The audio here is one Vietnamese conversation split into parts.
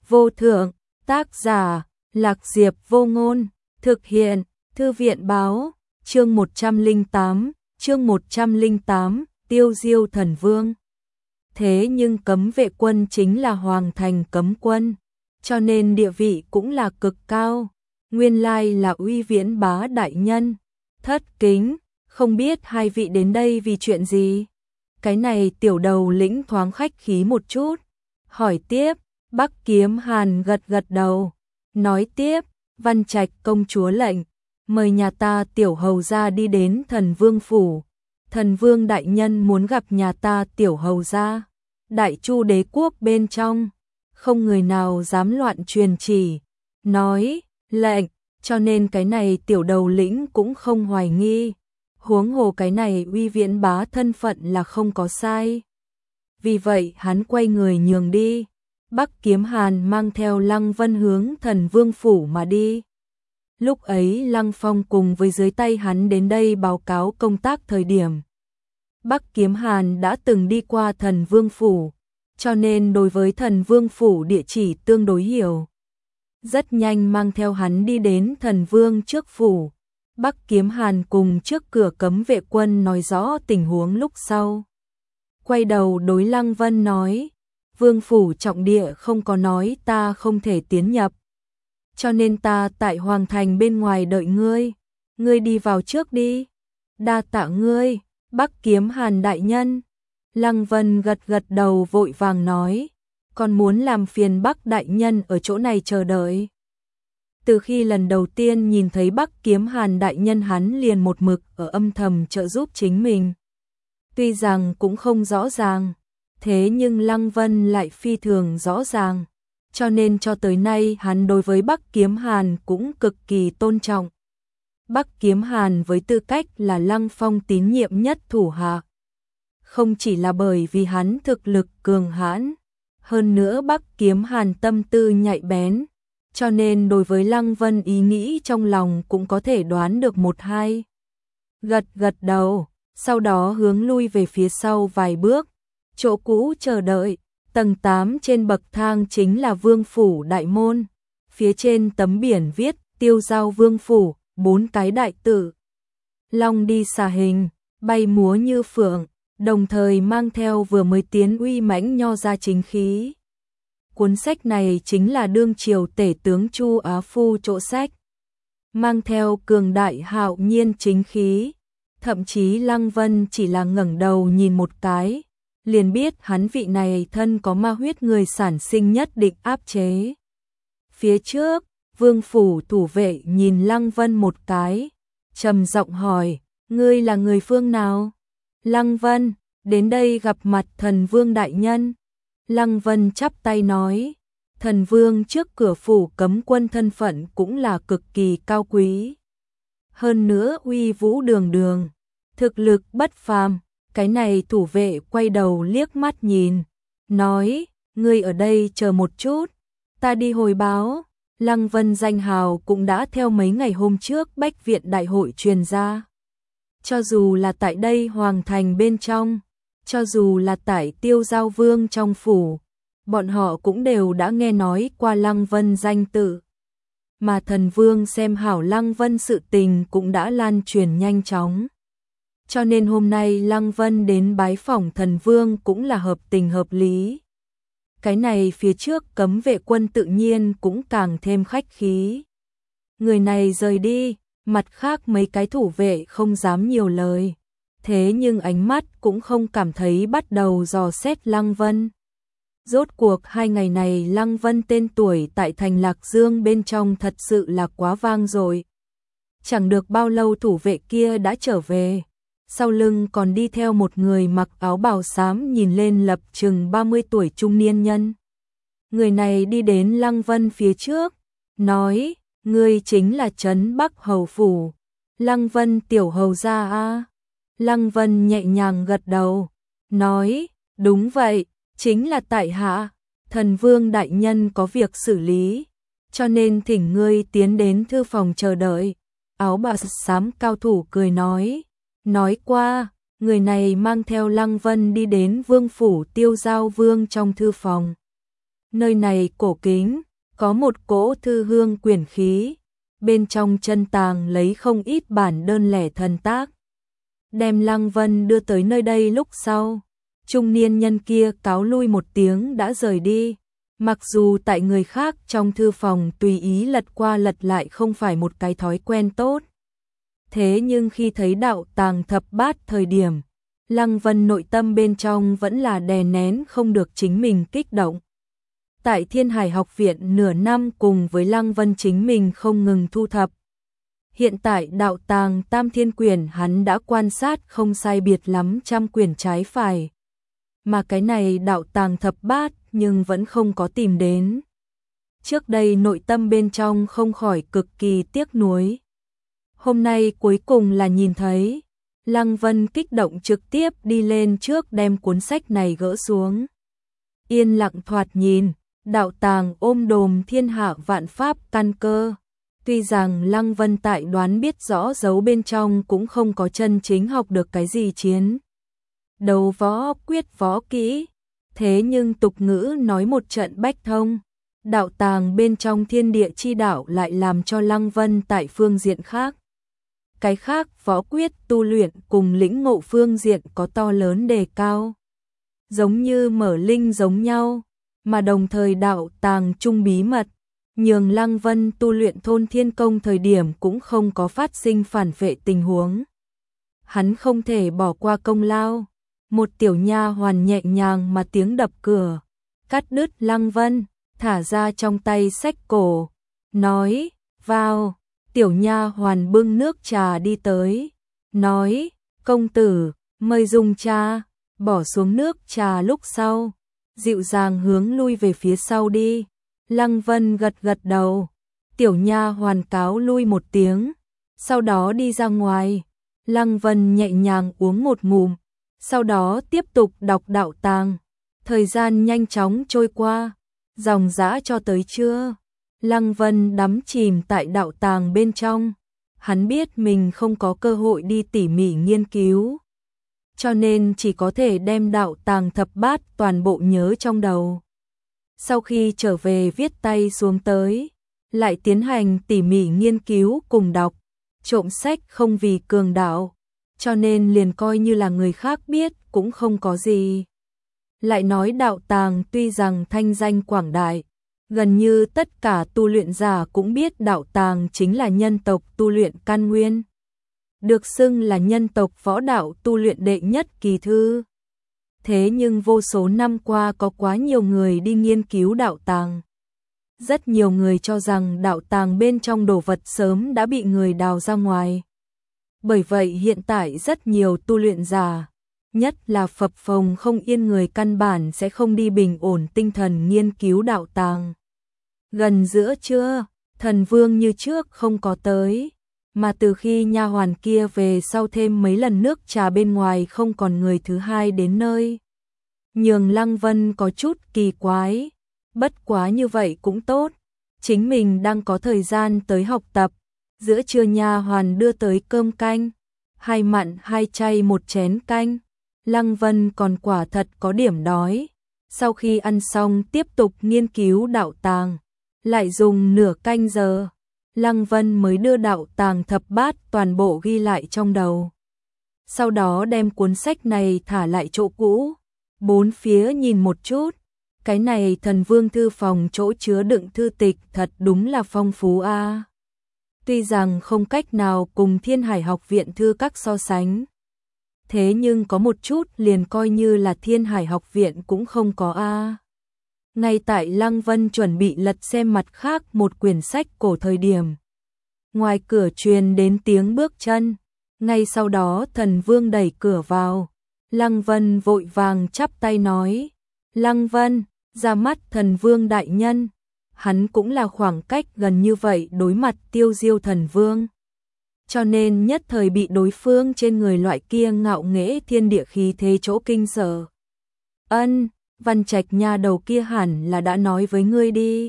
vô thượng, tác giả, Lạc Diệp Vô Ngôn, thực hiện, Thư viện báo, chương 108, Tiêu Diêu Thần Vương. Thế nhưng cấm vệ quân chính là hoàng thành cấm quân, cho nên địa vị cũng là cực cao, nguyên lai là Uy Viễn Bá đại nhân. Thất kính, không biết hai vị đến đây vì chuyện gì? Cái này tiểu đầu lĩnh thoáng khách khí một chút, hỏi tiếp. Bắc Kiếm Hàn gật gật đầu, nói tiếp, Văn Trạch công chúa lệnh, mời nhà ta tiểu hầu gia đi đến Thần Vương phủ. Thần Vương đại nhân muốn gặp nhà ta tiểu hầu gia. Đại Chu đế quốc bên trong, không người nào dám loạn truyền chỉ, nói, lệnh, cho nên cái này tiểu đầu lĩnh cũng không hoài nghi. Huống hồ cái này Uy Viễn Bá thân phận là không có sai. Vì vậy hắn quay người nhường đi. Bắc Kiếm Hàn mang theo Lăng Vân hướng Thần Vương phủ mà đi. Lúc ấy Lăng Phong cùng với dưới tay hắn đến đây báo cáo công tác thời điểm. Bắc Kiếm Hàn đã từng đi qua Thần Vương phủ, cho nên đối với Thần Vương phủ địa chỉ tương đối hiểu. Rất nhanh mang theo hắn đi đến Thần Vương trước phủ. Bắc Kiếm Hàn cùng trước cửa cấm vệ quân nói rõ tình huống lúc sau. Quay đầu đối Lăng Vân nói, Vương phủ trọng địa không có nói ta không thể tiến nhập. Cho nên ta tại hoàng thành bên ngoài đợi ngươi. Ngươi đi vào trước đi. Đa tạ ngươi, Bắc Kiếm Hàn đại nhân. Lăng Vân gật gật đầu vội vàng nói, còn muốn làm phiền Bắc đại nhân ở chỗ này chờ đợi. Từ khi lần đầu tiên nhìn thấy Bắc Kiếm Hàn đại nhân hắn liền một mực ở âm thầm trợ giúp chính mình. Tuy rằng cũng không rõ ràng, thế nhưng Lăng Vân lại phi thường rõ ràng, cho nên cho tới nay hắn đối với Bắc Kiếm Hàn cũng cực kỳ tôn trọng. Bắc Kiếm Hàn với tư cách là Lăng Phong tín nhiệm nhất thủ hạ. Không chỉ là bởi vì hắn thực lực cường hãn, hơn nữa Bắc Kiếm Hàn tâm tư nhạy bén, cho nên đối với Lăng Vân ý nghĩ trong lòng cũng có thể đoán được một hai. Gật gật đầu, sau đó hướng lui về phía sau vài bước, chỗ cũ chờ đợi. Tầng 8 trên bậc thang chính là Vương phủ đại môn, phía trên tấm biển viết Tiêu Giao Vương phủ, 4 cái đại tự. Long đi xà hình, bay múa như phượng, đồng thời mang theo vừa mới tiến uy mãnh nho ra chính khí. Cuốn sách này chính là đương triều tể tướng Chu Á Phu chỗ sách, mang theo cường đại hạo nhiên chính khí. Thậm chí Lăng Vân chỉ là ngẩng đầu nhìn một cái, liền biết hắn vị này thân có ma huyết người sản sinh nhất định áp chế. Phía trước, Vương phủ thủ vệ nhìn Lăng Vân một cái, trầm giọng hỏi, ngươi là người phương nào? Lăng Vân, đến đây gặp mặt Thần Vương đại nhân. Lăng Vân chắp tay nói, Thần Vương trước cửa phủ cấm quân thân phận cũng là cực kỳ cao quý. Hơn nữa uy vũ đường đường, thực lực bất phàm. Cái này thủ vệ quay đầu liếc mắt nhìn, nói, ngươi ở đây chờ một chút, ta đi hồi báo. Lăng Vân danh hào cũng đã theo mấy ngày hôm trước Bách Viện đại hội truyền ra. Cho dù là tại đây hoàng thành bên trong, cho dù là tại Tiêu Giao Vương trong phủ, bọn họ cũng đều đã nghe nói qua Lăng Vân danh tự. Mà Thần Vương xem hảo Lăng Vân sự tình cũng đã lan truyền nhanh chóng. Cho nên hôm nay Lăng Vân đến bái phỏng Thần Vương cũng là hợp tình hợp lý. Cái này phía trước cấm vệ quân tự nhiên cũng càng thêm khách khí. Người này rời đi, mặt khác mấy cái thủ vệ không dám nhiều lời. Thế nhưng ánh mắt cũng không cảm thấy bắt đầu dò xét Lăng Vân. Rốt cuộc 2 ngày này Lăng Vân tên tuổi tại thành Lạc Dương bên trong thật sự là quá vang rồi. Chẳng được bao lâu thủ vệ kia đã trở về. Sau lưng còn đi theo một người mặc áo bào xám nhìn lên lập chừng 30 tuổi trung niên nhân. Người này đi đến Lăng Vân phía trước, nói, ngươi chính là Trấn Bắc Hầu Phủ. Lăng Vân tiểu hầu gia a. Lăng Vân nhẹ nhàng gật đầu, nói, đúng vậy, chính là tại hạ. Thần Vương đại nhân có việc xử lý, cho nên thỉnh ngươi tiến đến thư phòng chờ đợi. Áo bào xám cao thủ cười nói qua, người này mang theo Lăng Vân đi đến Vương phủ Tiêu Giao Vương trong thư phòng. Nơi này cổ kính, có một cỗ thư hương quyển khí, bên trong chân tàng lấy không ít bản đơn lẻ thần tác. Đem Lăng Vân đưa tới nơi đây lúc sau, trung niên nhân kia cáo lui một tiếng đã rời đi. Mặc dù tại người khác trong thư phòng tùy ý lật qua lật lại không phải một cái thói quen tốt. Thế nhưng khi thấy đạo tàng thập bát thời điểm, Lăng Vân nội tâm bên trong vẫn là đè nén không được chính mình kích động. Tại Thiên Hải học viện nửa năm cùng với Lăng Vân chính mình không ngừng thu thập. Hiện tại đạo tàng tam thiên quyển hắn đã quan sát không sai biệt lắm trăm quyển trái phải. Mà cái này đạo tàng thập bát nhưng vẫn không có tìm đến. Trước đây nội tâm bên trong không khỏi cực kỳ tiếc nuối. Hôm nay cuối cùng là nhìn thấy, Lăng Vân kích động trực tiếp đi lên trước đem cuốn sách này gỡ xuống. Yên lặng thoạt nhìn, đạo tàng ôm đồm thiên hạ vạn pháp căn cơ. Tuy rằng Lăng Vân tại đoán biết rõ dấu bên trong cũng không có chân chính học được cái gì chiến đấu võ quyết võ kỹ, thế nhưng tục ngữ nói một trận bách thông, đạo tàng bên trong thiên địa chi đạo lại làm cho Lăng Vân tại phương diện khác. Cái khác võ quyết tu luyện cùng lĩnh ngộ phương diện có to lớn đề cao. Giống như mở linh giống nhau, mà đồng thời đạo tàng chung bí mật, nhường Lăng Vân tu luyện thôn thiên công thời điểm cũng không có phát sinh phản vệ tình huống. Hắn không thể bỏ qua công lao. Một tiểu nha hoàn nhẹ nhàng mà tiếng đập cửa, cắt đứt Lăng Vân, thả ra trong tay sách cổ, nói, vào, tiểu nha hoàn bưng nước trà đi tới, nói, công tử, mời dùng trà, bỏ xuống nước trà lúc sau, dịu dàng hướng lui về phía sau đi. Lăng Vân gật gật đầu, tiểu nha hoàn cáo lui một tiếng, sau đó đi ra ngoài. Lăng Vân nhẹ nhàng uống một ngụm, sau đó tiếp tục đọc đạo tàng. Thời gian nhanh chóng trôi qua, dòng dã cho tới trưa. Lăng Vân đắm chìm tại đạo tàng bên trong. Hắn biết mình không có cơ hội đi tỉ mỉ nghiên cứu, cho nên chỉ có thể đem đạo tàng thập bát toàn bộ nhớ trong đầu. Sau khi trở về viết tay xuống tới, lại tiến hành tỉ mỉ nghiên cứu cùng đọc. Trộm sách không vì cường đạo, cho nên liền coi như là người khác biết cũng không có gì. Lại nói đạo tàng tuy rằng thanh danh quảng đại, gần như tất cả tu luyện giả cũng biết đạo tàng chính là nhân tộc tu luyện căn nguyên, được xưng là nhân tộc võ đạo tu luyện đệ nhất kỳ thư. Thế nhưng vô số năm qua có quá nhiều người đi nghiên cứu đạo tàng. Rất nhiều người cho rằng đạo tàng bên trong đồ vật sớm đã bị người đào ra ngoài. Bởi vậy hiện tại rất nhiều tu luyện giả, nhất là phập phồng không yên người căn bản sẽ không đi bình ổn tinh thần nghiên cứu đạo tàng. Gần giữa trưa, thần vương như trước không có tới, mà từ khi nha hoàn kia về sau thêm mấy lần nước trà bên ngoài không còn người thứ hai đến nơi. Nhường Lăng Vân có chút kỳ quái, bất quá như vậy cũng tốt, chính mình đang có thời gian tới học tập. Giữa trưa nha hoàn đưa tới cơm canh, hai mặn hai chay một chén canh. Lăng Vân còn quả thật có điểm đói. Sau khi ăn xong tiếp tục nghiên cứu đạo tàng, lại dùng nửa canh giờ, Lăng Vân mới đưa đạo tàng thập bát toàn bộ ghi lại trong đầu. Sau đó đem cuốn sách này thả lại chỗ cũ, bốn phía nhìn một chút. Cái này thần vương thư phòng chỗ chứa đựng thư tịch thật đúng là phong phú a. Tuy rằng không cách nào cùng Thiên Hải học viện thư các so sánh, thế nhưng có một chút liền coi như là Thiên Hải học viện cũng không có a. Ngay tại Lăng Vân chuẩn bị lật xem mặt khác một quyển sách cổ thời điểm, ngoài cửa truyền đến tiếng bước chân, ngay sau đó thần vương đẩy cửa vào. Lăng Vân vội vàng chắp tay nói, Lăng Vân, ra mắt thần vương đại nhân. Hắn cũng là khoảng cách gần như vậy đối mặt Tiêu Diêu thần vương, cho nên nhất thời bị đối phương trên người loại kia ngạo nghễ thiên địa khí thế chỗ kinh sợ. Ân, Văn Trạch nha đầu kia hẳn là đã nói với ngươi đi.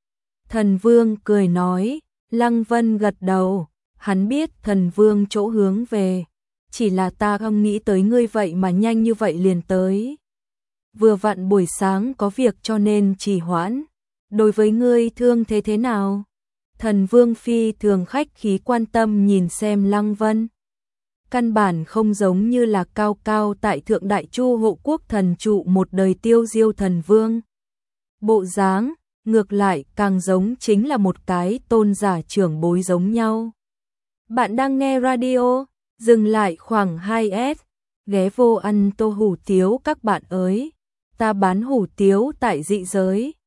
Thần vương cười nói. Lăng Vân gật đầu, hắn biết thần vương chỗ hướng về, chỉ là ta không nghĩ tới ngươi vậy mà nhanh như vậy liền tới. vừa vặn buổi sáng có việc cho nên trì hoãn. Đối với ngươi thương thế thế nào? Thần Vương phi thường khách khí quan tâm nhìn xem Lăng Vân. Căn bản không giống như là cao cao tại thượng đại chu hộ quốc thần trụ một đời tiêu diêu thần vương. Bộ dáng, ngược lại càng giống chính là một cái tôn giả trưởng bối giống nhau. Bạn đang nghe radio, dừng lại khoảng 2S, ghé vô ăn tô hủ tiếu các bạn ơi. Ta bán hủ tiếu tại dị giới.